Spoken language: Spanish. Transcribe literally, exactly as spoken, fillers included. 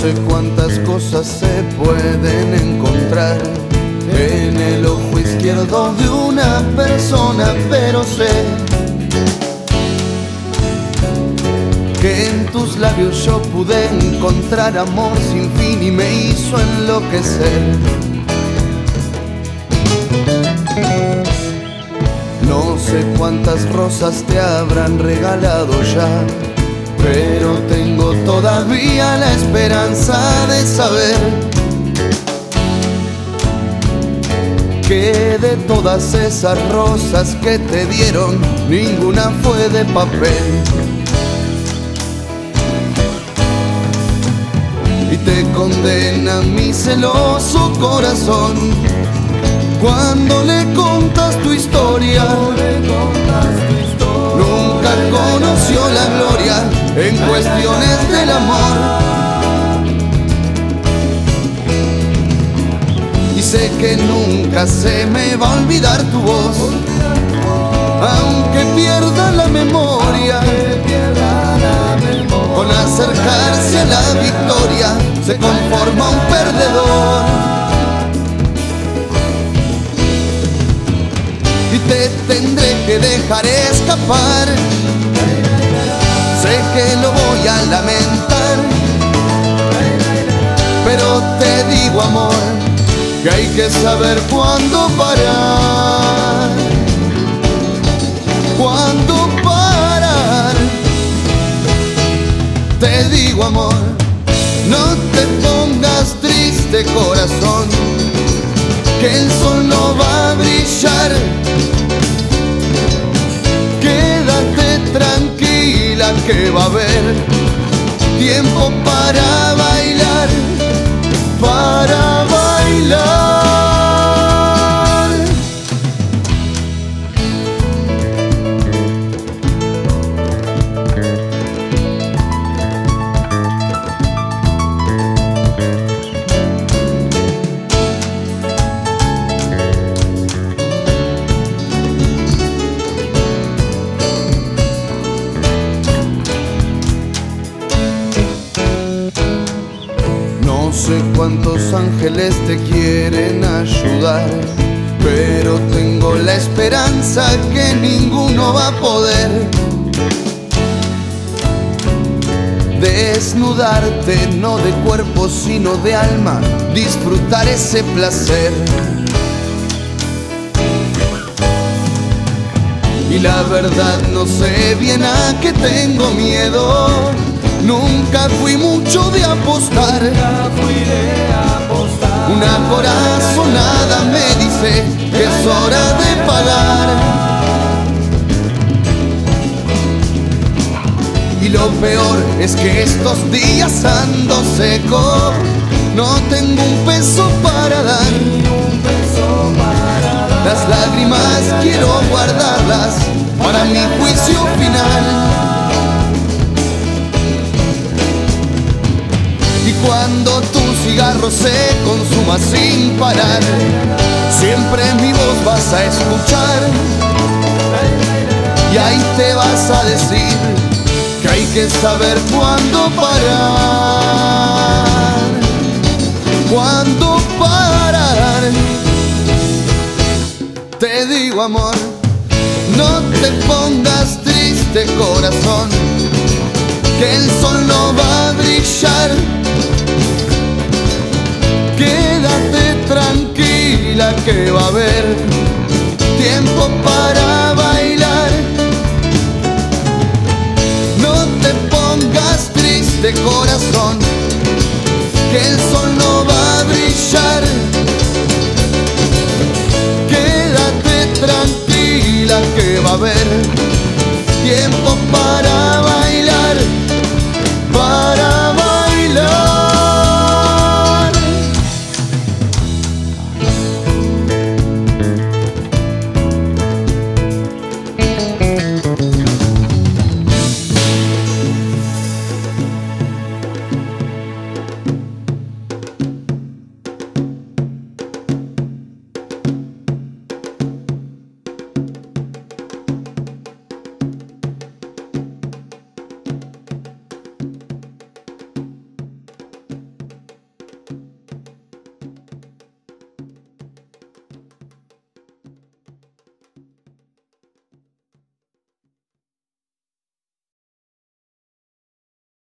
sé cuántas cosas se pueden encontrar en el ojo izquierdo de una persona, pero sé que en tus labios yo pude encontrar amor sin fin y me hizo enloquecer. No sé cuántas rosas te habrán regalado ya, pero tengo todavía la esperanza de saber que de todas esas rosas que te dieron, ninguna fue de papel. Y te condena mi celoso corazón cuando le contas tu historia. Nunca conoció la gloria en cuestiones del amor. Y sé que nunca se me va a olvidar tu voz, aunque pierda la memoria. Con acercarse a la victoria se conforma un perdedor. Y te tendré que dejar escapar. Sé que lo voy a lamentar, pero te digo, amor, que hay que saber cuándo parar. Cuándo parar. Te digo, amor, no te pongas triste, corazón, que el sol no va a brillar. Quédate tranquila que va a haber tiempo para bailar, para bailar. No sé cuántos ángeles te quieren ayudar, pero tengo la esperanza que ninguno va a poder desnudarte, no de cuerpo sino de alma, disfrutar ese placer. Y la verdad no sé bien a qué tengo miedo. Nunca fui mucho de apostar. Nunca fui de apostar. Una corazonada me dice que es hora de pagar. Y lo peor es que estos días ando seco. No tengo un peso para dar. Ni un peso para dar. Las lágrimas quiero guardarlas para mi juicio final. Y cuando tu cigarro se consuma sin parar, siempre mi voz vas a escuchar. Y ahí te vas a decir que hay que saber cuándo parar. Cuándo parar. Te digo, amor, no te pongas triste, corazón, que el sol no va a brillar. Quédate tranquila que va a haber tiempo para bailar. No te pongas triste, corazón,